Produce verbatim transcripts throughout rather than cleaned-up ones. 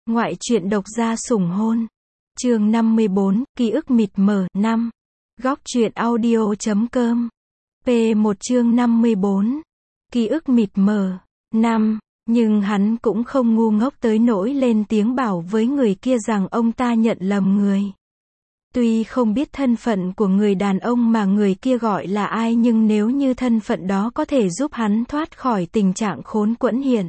Ngoại truyện độc gia sủng hôn. Chương năm mươi bốn, ký ức mịt mờ, năm. Góc truyện audio.com. P một chương năm mươi bốn. Ký ức mịt mờ, năm. Nhưng hắn cũng không ngu ngốc tới nỗi lên tiếng bảo với người kia rằng ông ta nhận lầm người. Tuy không biết thân phận của người đàn ông mà người kia gọi là ai, nhưng nếu như thân phận đó có thể giúp hắn thoát khỏi tình trạng khốn quẫn hiện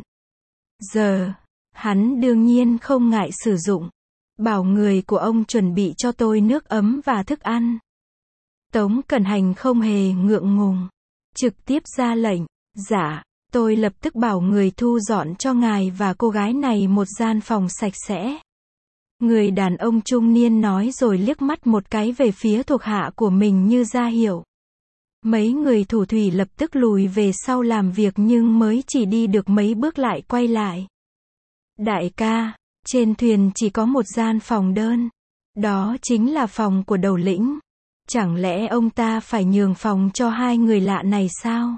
giờ, hắn đương nhiên không ngại sử dụng. Bảo người của ông chuẩn bị cho tôi nước ấm và thức ăn. Tống Cẩn Hành không hề ngượng ngùng, trực tiếp ra lệnh. Dạ, tôi lập tức bảo người thu dọn cho ngài và cô gái này một gian phòng sạch sẽ. Người đàn ông trung niên nói rồi liếc mắt một cái về phía thuộc hạ của mình như ra hiệu. Mấy người thủ thủy lập tức lùi về sau làm việc, nhưng mới chỉ đi được mấy bước lại quay lại. Đại ca, trên thuyền chỉ có một gian phòng đơn. Đó chính là phòng của đầu lĩnh. Chẳng lẽ ông ta phải nhường phòng cho hai người lạ này sao?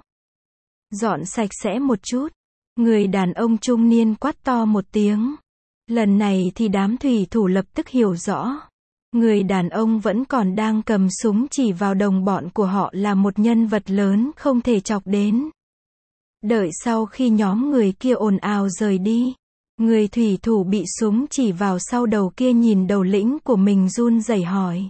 Dọn sạch sẽ một chút. Người đàn ông trung niên quát to một tiếng. Lần này thì đám thủy thủ lập tức hiểu rõ. Người đàn ông vẫn còn đang cầm súng chỉ vào đồng bọn của họ là một nhân vật lớn không thể chọc đến. Đợi sau khi nhóm người kia ồn ào rời đi, người thủy thủ bị súng chỉ vào sau đầu kia nhìn đầu lĩnh của mình run rẩy hỏi.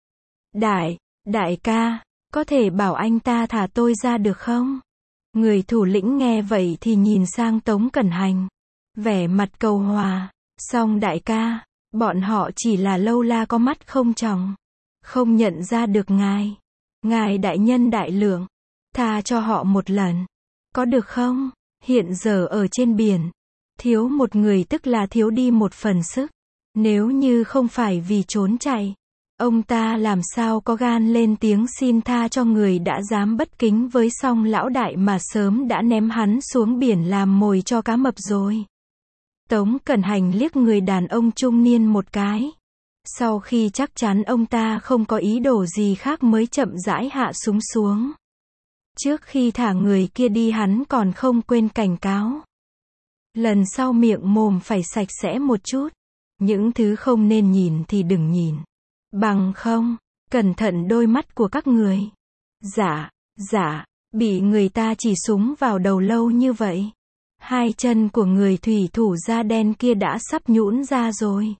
Đại, đại ca, có thể bảo anh ta thả tôi ra được không? Người thủ lĩnh nghe vậy thì nhìn sang Tống Cẩn Hành, vẻ mặt cầu hòa. Song đại ca, bọn họ chỉ là lâu la có mắt không tròng, không nhận ra được ngài. Ngài đại nhân đại lượng, tha cho họ một lần, có được không? Hiện giờ ở trên biển, thiếu một người tức là thiếu đi một phần sức. Nếu như không phải vì trốn chạy, ông ta làm sao có gan lên tiếng xin tha cho người đã dám bất kính với Song lão đại mà sớm đã ném hắn xuống biển làm mồi cho cá mập rồi. Tống Cẩn Hành liếc người đàn ông trung niên một cái. Sau khi chắc chắn ông ta không có ý đồ gì khác mới chậm rãi hạ súng xuống. Trước khi thả người kia đi hắn còn không quên cảnh cáo. Lần sau miệng mồm phải sạch sẽ một chút. Những thứ không nên nhìn thì đừng nhìn. Bằng không, cẩn thận đôi mắt của các người. Dạ, dạ, bị người ta chỉ súng vào đầu lâu như vậy. Hai chân của người thủy thủ da đen kia đã sắp nhũn ra rồi.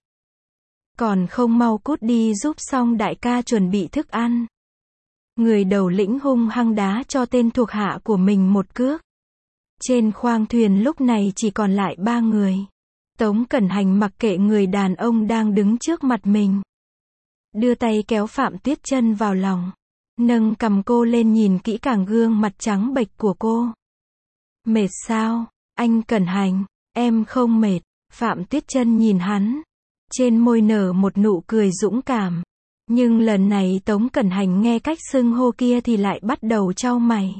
Còn không mau cút đi giúp Song đại ca chuẩn bị thức ăn. Người đầu lĩnh hung hăng đá cho tên thuộc hạ của mình một cước. Trên khoang thuyền lúc này chỉ còn lại ba người. Tống Cẩn Hành mặc kệ người đàn ông đang đứng trước mặt mình. Đưa tay kéo Phạm Tuyết Chân vào lòng. Nâng cằm cô lên nhìn kỹ càng gương mặt trắng bệch của cô. Mệt sao? Anh Cẩn Hành, em không mệt. Phạm Tuyết Chân nhìn hắn. Trên môi nở một nụ cười dũng cảm. Nhưng lần này Tống Cẩn Hành nghe cách xưng hô kia thì lại bắt đầu chau mày.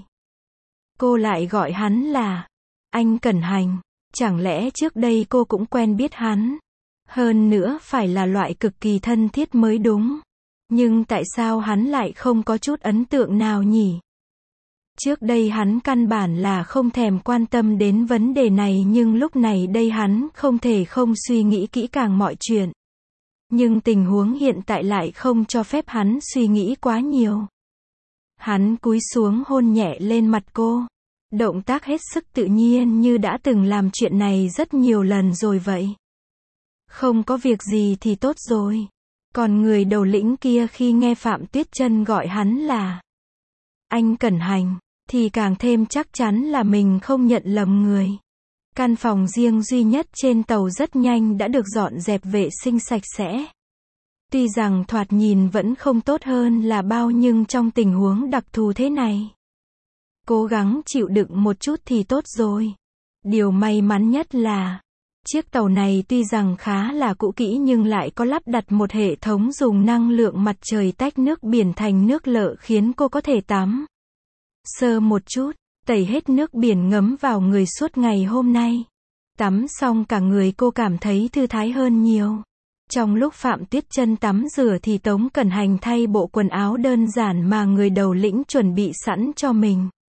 Cô lại gọi hắn là anh Cẩn Hành. Chẳng lẽ trước đây cô cũng quen biết hắn? Hơn nữa phải là loại cực kỳ thân thiết mới đúng. Nhưng tại sao hắn lại không có chút ấn tượng nào nhỉ? Trước đây hắn căn bản là không thèm quan tâm đến vấn đề này, nhưng lúc này đây hắn không thể không suy nghĩ kỹ càng mọi chuyện. Nhưng tình huống hiện tại lại không cho phép hắn suy nghĩ quá nhiều. Hắn cúi xuống hôn nhẹ lên mặt cô. Động tác hết sức tự nhiên như đã từng làm chuyện này rất nhiều lần rồi vậy. Không có việc gì thì tốt rồi. Còn người đầu lĩnh kia khi nghe Phạm Tuyết Chân gọi hắn là anh Cẩn Hành, thì càng thêm chắc chắn là mình không nhận lầm người. Căn phòng riêng duy nhất trên tàu rất nhanh đã được dọn dẹp vệ sinh sạch sẽ. Tuy rằng thoạt nhìn vẫn không tốt hơn là bao, nhưng trong tình huống đặc thù thế này, cố gắng chịu đựng một chút thì tốt rồi. Điều may mắn nhất là chiếc tàu này tuy rằng khá là cũ kỹ nhưng lại có lắp đặt một hệ thống dùng năng lượng mặt trời tách nước biển thành nước lợ, khiến cô có thể tắm sơ một chút, tẩy hết nước biển ngấm vào người suốt ngày hôm nay. Tắm xong cả người cô cảm thấy thư thái hơn nhiều. Trong lúc Phạm Tuyết Chân tắm rửa thì Tống Cẩn Hành thay bộ quần áo đơn giản mà người đầu lĩnh chuẩn bị sẵn cho mình.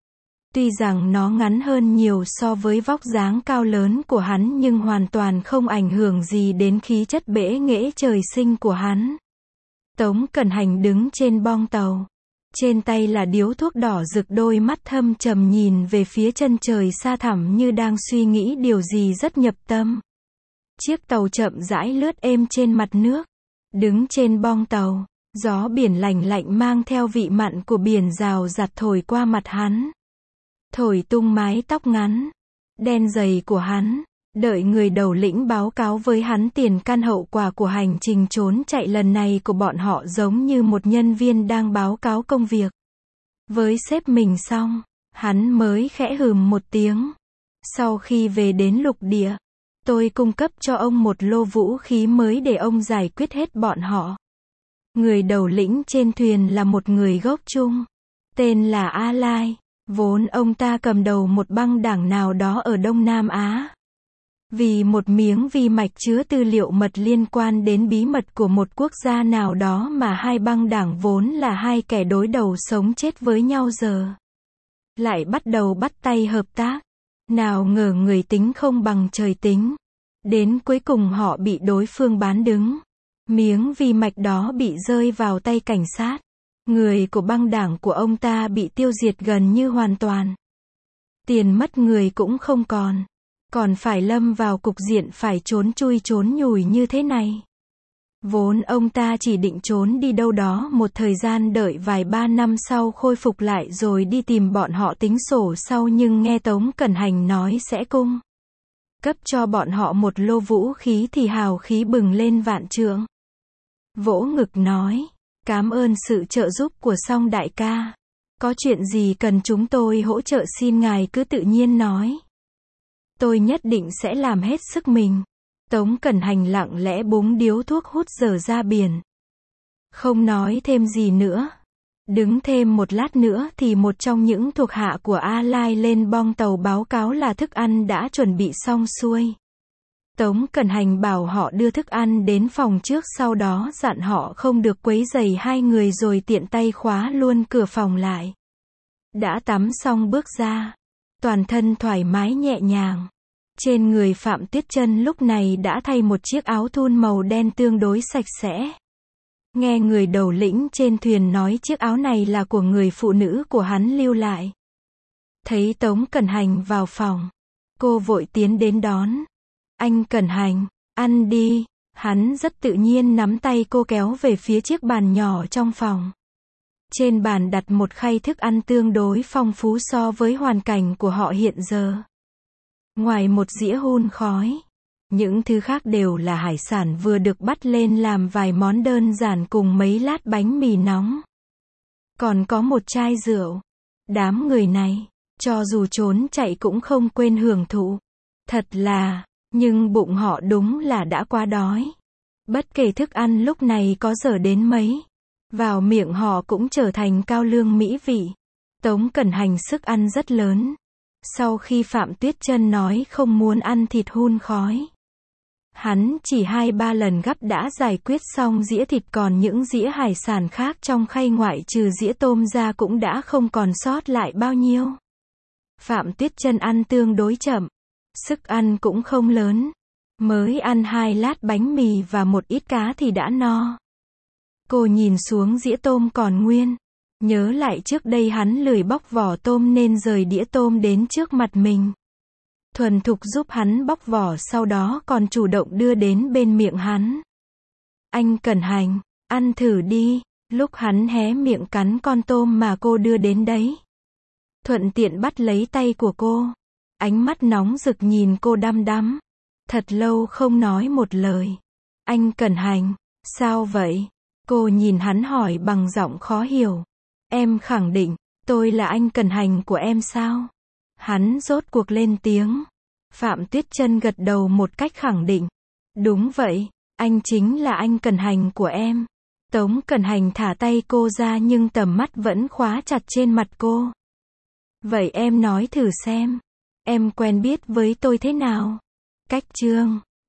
Tuy rằng nó ngắn hơn nhiều so với vóc dáng cao lớn của hắn nhưng hoàn toàn không ảnh hưởng gì đến khí chất bẽ nghễ trời sinh của hắn. Tống Cẩn Hành đứng trên bong tàu. Trên tay là điếu thuốc đỏ rực, đôi mắt thâm trầm nhìn về phía chân trời xa thẳm như đang suy nghĩ điều gì rất nhập tâm. Chiếc tàu chậm rãi lướt êm trên mặt nước. Đứng trên bong tàu, gió biển lành lạnh mang theo vị mặn của biển rào rạt thổi qua mặt hắn. Thổi tung mái tóc ngắn, đen dày của hắn. Đợi người đầu lĩnh báo cáo với hắn tiền căn hậu quả của hành trình trốn chạy lần này của bọn họ, giống như một nhân viên đang báo cáo công việc với sếp mình xong, hắn mới khẽ hừm một tiếng. Sau khi về đến lục địa, tôi cung cấp cho ông một lô vũ khí mới để ông giải quyết hết bọn họ. Người đầu lĩnh trên thuyền là một người gốc Trung, tên là A Lai, vốn ông ta cầm đầu một băng đảng nào đó ở Đông Nam Á. Vì một miếng vi mạch chứa tư liệu mật liên quan đến bí mật của một quốc gia nào đó mà hai băng đảng vốn là hai kẻ đối đầu sống chết với nhau giờ lại bắt đầu bắt tay hợp tác. Nào ngờ người tính không bằng trời tính. Đến cuối cùng họ bị đối phương bán đứng. Miếng vi mạch đó bị rơi vào tay cảnh sát. Người của băng đảng của ông ta bị tiêu diệt gần như hoàn toàn. Tiền mất người cũng không còn. Còn phải lâm vào cục diện phải trốn chui trốn nhủi như thế này. Vốn ông ta chỉ định trốn đi đâu đó một thời gian, đợi vài ba năm sau khôi phục lại rồi đi tìm bọn họ tính sổ sau, nhưng nghe Tống Cẩn Hành nói sẽ cung cấp cho bọn họ một lô vũ khí thì hào khí bừng lên vạn trượng. Vỗ ngực nói, cảm ơn sự trợ giúp của Song đại ca. Có chuyện gì cần chúng tôi hỗ trợ xin ngài cứ tự nhiên nói. Tôi nhất định sẽ làm hết sức mình. Tống Cẩn Hành lặng lẽ búng điếu thuốc hút dở ra biển. Không nói thêm gì nữa. Đứng thêm một lát nữa thì một trong những thuộc hạ của A Lai lên bong tàu báo cáo là thức ăn đã chuẩn bị xong xuôi. Tống Cẩn Hành bảo họ đưa thức ăn đến phòng trước, sau đó dặn họ không được quấy rầy hai người rồi tiện tay khóa luôn cửa phòng lại. Đã tắm xong bước ra. Toàn thân thoải mái nhẹ nhàng. Trên người Phạm Tuyết Chân lúc này đã thay một chiếc áo thun màu đen tương đối sạch sẽ. Nghe người đầu lĩnh trên thuyền nói chiếc áo này là của người phụ nữ của hắn lưu lại. Thấy Tống Cẩn Hành vào phòng, cô vội tiến đến đón. Anh Cẩn Hành, ăn đi. Hắn rất tự nhiên nắm tay cô kéo về phía chiếc bàn nhỏ trong phòng. Trên bàn đặt một khay thức ăn tương đối phong phú so với hoàn cảnh của họ hiện giờ. Ngoài một dĩa hun khói, những thứ khác đều là hải sản vừa được bắt lên làm vài món đơn giản cùng mấy lát bánh mì nóng. Còn có một chai rượu. Đám người này, cho dù trốn chạy cũng không quên hưởng thụ. Thật là, nhưng bụng họ đúng là đã quá đói. Bất kể thức ăn lúc này có dở đến mấy, vào miệng họ cũng trở thành cao lương mỹ vị. Tống Cẩn Hành sức ăn rất lớn. Sau khi Phạm Tuyết Chân nói không muốn ăn thịt hun khói, hắn chỉ hai ba lần gắp đã giải quyết xong dĩa thịt, còn những dĩa hải sản khác trong khay ngoại trừ dĩa tôm ra cũng đã không còn sót lại bao nhiêu. Phạm Tuyết Chân ăn tương đối chậm, sức ăn cũng không lớn, mới ăn hai lát bánh mì và một ít cá thì đã no. Cô nhìn xuống dĩa tôm còn nguyên. Nhớ lại trước đây hắn lười bóc vỏ tôm nên rời đĩa tôm đến trước mặt mình. Thuần thục giúp hắn bóc vỏ, sau đó còn chủ động đưa đến bên miệng hắn. Anh Cẩn Hành, ăn thử đi. Lúc hắn hé miệng cắn con tôm mà cô đưa đến đấy, thuận tiện bắt lấy tay của cô. Ánh mắt nóng rực nhìn cô đăm đăm. Thật lâu không nói một lời. Anh Cẩn Hành, sao vậy? Cô nhìn hắn hỏi bằng giọng khó hiểu. Em khẳng định, tôi là anh Cẩn Hành của em sao? Hắn rốt cuộc lên tiếng. Phạm Tuyết Chân gật đầu một cách khẳng định. Đúng vậy, anh chính là anh Cẩn Hành của em. Tống Cẩn Hành thả tay cô ra nhưng tầm mắt vẫn khóa chặt trên mặt cô. Vậy em nói thử xem, em quen biết với tôi thế nào? Cách chương